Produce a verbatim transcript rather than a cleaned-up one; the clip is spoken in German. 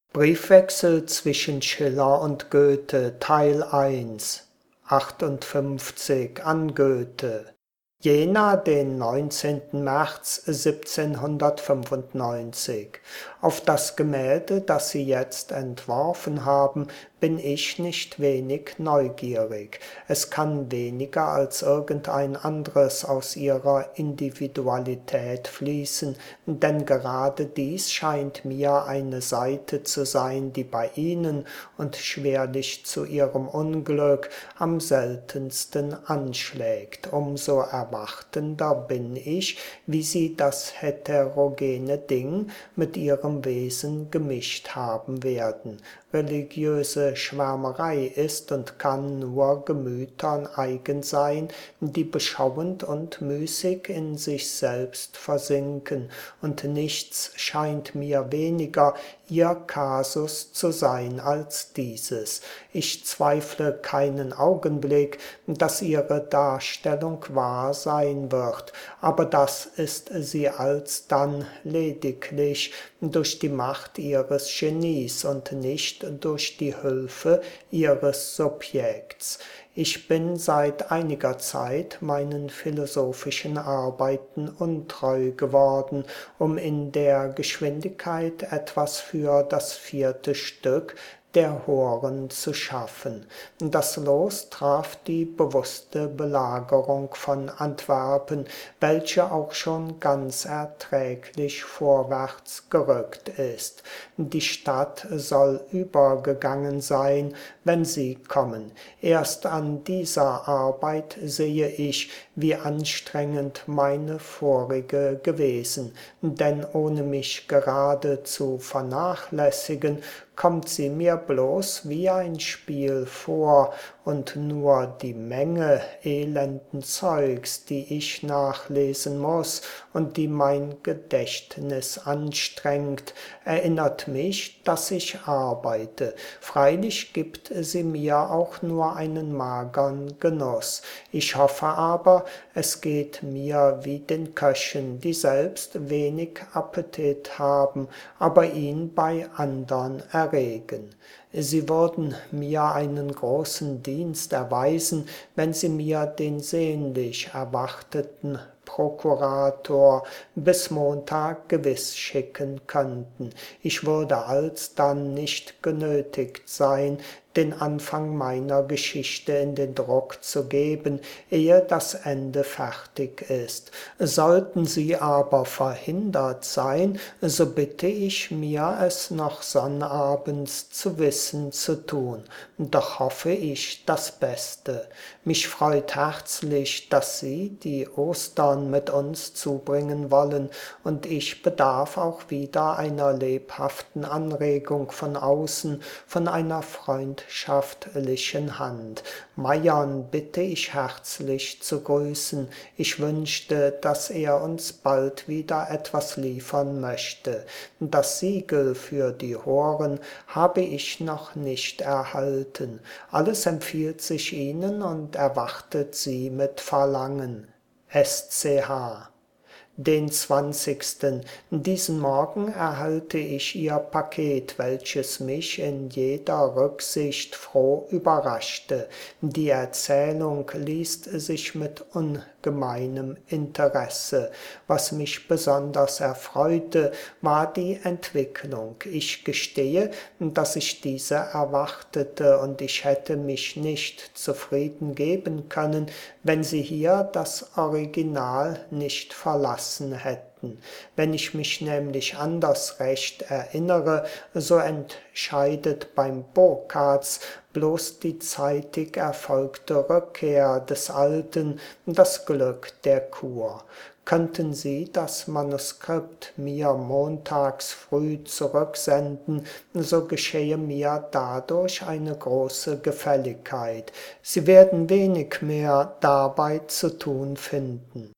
Briefwechsel zwischen Schiller und Goethe, Teil eins, achtundfünfzig an Goethe. Jena, den neunzehnten März siebzehnhundertfünfundneunzig. Auf das Gemälde, das Sie jetzt entworfen haben, bin ich nicht wenig neugierig. Es kann weniger als irgendein anderes aus Ihrer Individualität fließen, denn gerade dies scheint mir eine Seite zu sein, die bei Ihnen und schwerlich zu Ihrem Unglück am seltensten anschlägt. Umso erwartender bin ich, wie Sie das heterogene Ding mit Ihrem Wesen gemischt haben werden. Religiöse Schwärmerei ist und kann nur Gemütern eigen sein, die beschauend und müßig in sich selbst versinken, und nichts scheint mir weniger Ihr Kasus zu sein als dieses. Ich zweifle keinen Augenblick, dass Ihre Darstellung wahr sein wird, aber das ist sie alsdann lediglich durch die Macht Ihres Genies und nicht durch die Hilfe Ihres Subjekts. Ich bin seit einiger Zeit meinen philosophischen Arbeiten untreu geworden, um in der Geschwindigkeit etwas für das vierte Stück der Horen zu schaffen. Das Los traf die bewusste Belagerung von Antwerpen, welche auch schon ganz erträglich vorwärts gerückt ist. Die Stadt soll übergegangen sein, wenn Sie kommen. Erst an dieser Arbeit sehe ich, wie anstrengend meine vorige gewesen, denn ohne mich gerade zu vernachlässigen, kommt sie mir bloß wie ein Spiel vor, und nur die Menge elenden Zeugs, die ich nachlesen muß und die mein Gedächtnis anstrengt, erinnert mich, dass ich arbeite. Freilich gibt sie mir auch nur einen magern Genuss. Ich hoffe aber, es geht mir wie den Köchen, die selbst wenig Appetit haben, aber ihn bei andern erregen. Sie würden mir einen großen Dienst erweisen, wenn Sie mir den sehnlich erwarteten Prokurator bis Montag gewiss schicken könnten. Ich würde alsdann nicht genötigt sein, den Anfang meiner Geschichte in den Druck zu geben, ehe das Ende fertig ist. Sollten Sie aber verhindert sein, so bitte ich mir, es noch sonnabends zu wissen zu tun. Doch hoffe ich das Beste. Mich freut herzlich, dass Sie die Ostern mit uns zubringen wollen, und ich bedarf auch wieder einer lebhaften Anregung von außen, von einer freundschaftlichen Hand. Meiern bitte ich herzlich zu grüßen. Ich wünschte, dass er uns bald wieder etwas liefern möchte. Das Siegel für die Horen habe ich noch nicht erhalten. Alles empfiehlt sich Ihnen und erwartet Sie mit Verlangen. S C H Den zwanzigsten Diesen Morgen erhalte ich Ihr Paket, welches mich in jeder Rücksicht froh überraschte. Die Erzählung liest sich mit ungemeinem Interesse. Was mich besonders erfreute, war die Entwicklung. Ich gestehe, dass ich diese erwartete, und ich hätte mich nicht zufrieden geben können, wenn Sie hier das Original nicht verlassen hätten. Wenn ich mich nämlich an das Recht erinnere, so entscheidet beim Burckhards bloß die zeitig erfolgte Rückkehr des Alten das Glück der Kur. Könnten Sie das Manuskript mir montags früh zurücksenden, so geschehe mir dadurch eine große Gefälligkeit. Sie werden wenig mehr dabei zu tun finden.